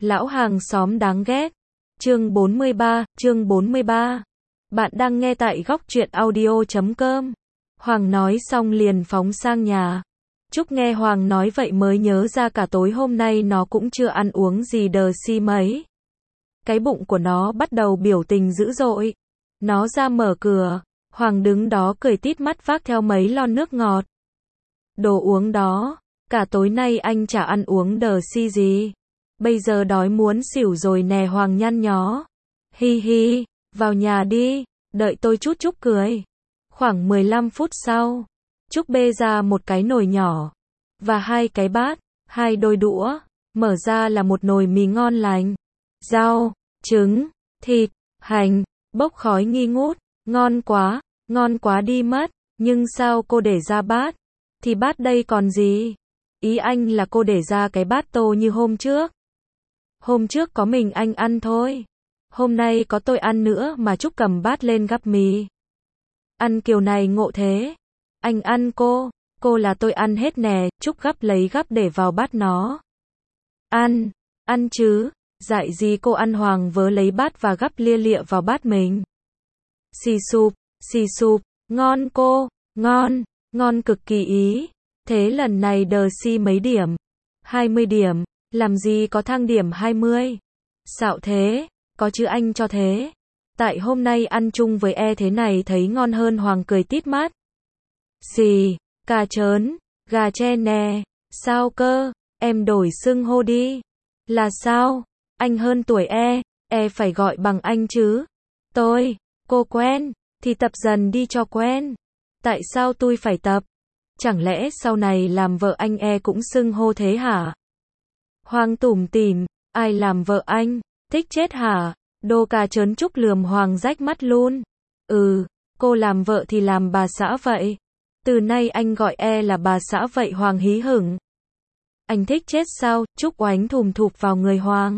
Lão hàng xóm đáng ghét. Chương 43. Bạn đang nghe tại góc truyện audio.com. Hoàng nói xong liền phóng sang nhà. Trúc nghe Hoàng nói vậy mới nhớ ra cả tối hôm nay nó cũng chưa ăn uống gì đờ si mấy. Cái bụng của nó bắt đầu biểu tình dữ dội. Nó ra mở cửa, Hoàng đứng đó cười tít mắt vác theo mấy lon nước ngọt. Đồ uống đó, cả tối nay anh chả ăn uống đờ si gì. Bây giờ đói muốn xỉu rồi nè. Hoàng nhăn nhó. Hi hi, vào nhà đi, đợi tôi chút. Trúc cười. Khoảng 15 phút sau, Trúc bê ra một cái nồi nhỏ, và hai cái bát, hai đôi đũa, mở ra là một nồi mì ngon lành. Rau, trứng, thịt, hành, bốc khói nghi ngút, ngon quá đi mất, nhưng sao cô để ra bát? Thì bát đây còn gì? Ý anh là cô để ra cái bát tô như hôm trước. Hôm trước có mình anh ăn thôi. Hôm nay có tôi ăn nữa mà. Trúc cầm bát lên gắp mì. Ăn kiểu này ngộ thế. Anh ăn cô là tôi ăn hết nè. Trúc gắp để vào bát nó. Ăn chứ, dại gì cô ăn. Hoàng vớ lấy bát và gắp lia lịa vào bát mình. Xì sụp, ngon cô, ngon cực kỳ ý. Thế lần này đờ si mấy điểm? 20 điểm, làm gì có thang điểm 20. Xạo thế, có chứ anh cho thế. Tại hôm nay ăn chung với thế này thấy ngon hơn. Hoàng cười tít mắt. Xì, cà chớn, gà tre nè. Sao cơ, em đổi xưng hô đi. Là sao, anh hơn tuổi phải gọi bằng anh chứ. Cô quen, thì tập dần đi cho quen. Tại sao tôi phải tập? Chẳng lẽ sau này làm vợ anh cũng xưng hô thế hả? Hoàng tủm tỉm, ai làm vợ anh? Thích chết hả? Đồ cà chớn. Trúc lườm Hoàng rách mắt luôn. Cô làm vợ thì làm bà xã vậy. Từ nay anh gọi là bà xã vậy. Hoàng hí hửng. Anh thích chết sao? Trúc oánh thùm thụp vào người Hoàng.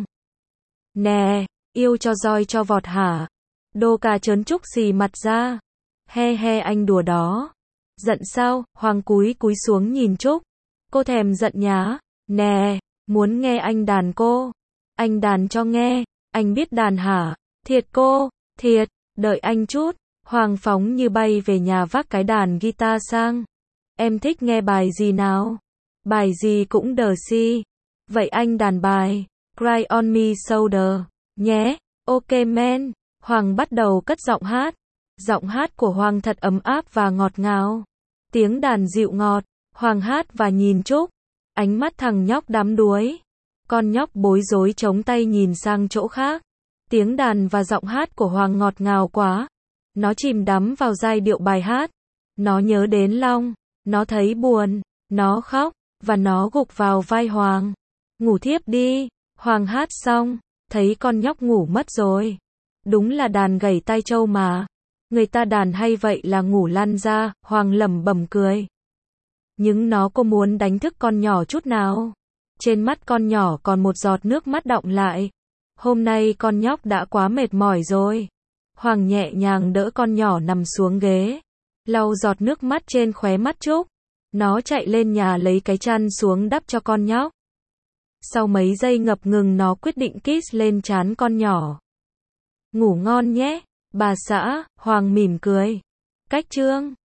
Nè, yêu cho roi cho vọt hả? Đồ cà chớn. Trúc xì mặt ra. He anh đùa đó. Giận sao? Hoàng cúi xuống nhìn Trúc. Cô thèm giận nhá. Nè, muốn nghe anh đàn cô? Anh đàn cho nghe. Anh biết đàn hả? Thiệt cô, thiệt, đợi anh chút. Hoàng phóng như bay về nhà vác cái đàn guitar sang. Em thích nghe bài gì nào? Bài gì cũng đờ si. Vậy anh đàn bài Cry on Me Shoulder nhé. Ok man. Hoàng bắt đầu cất giọng hát. Giọng hát của Hoàng thật ấm áp và ngọt ngào. Tiếng đàn dịu ngọt. Hoàng hát và nhìn Trúc. Ánh mắt thằng nhóc đắm đuối. Con nhóc bối rối chống tay nhìn sang chỗ khác. Tiếng đàn và giọng hát của Hoàng ngọt ngào quá. Nó chìm đắm vào giai điệu bài hát. Nó nhớ đến Long. Nó thấy buồn. Nó khóc. Và nó gục vào vai Hoàng. Ngủ thiếp đi. Hoàng hát xong. Thấy con nhóc ngủ mất rồi. Đúng là đàn gảy tai trâu mà. Người ta đàn hay vậy là ngủ lăn ra. Hoàng lẩm bẩm cười. Nhưng nó có muốn đánh thức con nhỏ chút nào. Trên mắt con nhỏ còn một giọt nước mắt đọng lại. Hôm nay con nhóc đã quá mệt mỏi rồi. Hoàng nhẹ nhàng đỡ con nhỏ nằm xuống ghế. Lau giọt nước mắt trên khóe mắt Trúc. Nó chạy lên nhà lấy cái chăn xuống đắp cho con nhóc. Sau mấy giây ngập ngừng nó quyết định kiss lên trán con nhỏ. Ngủ ngon nhé, bà xã. Hoàng mỉm cười. Cách chương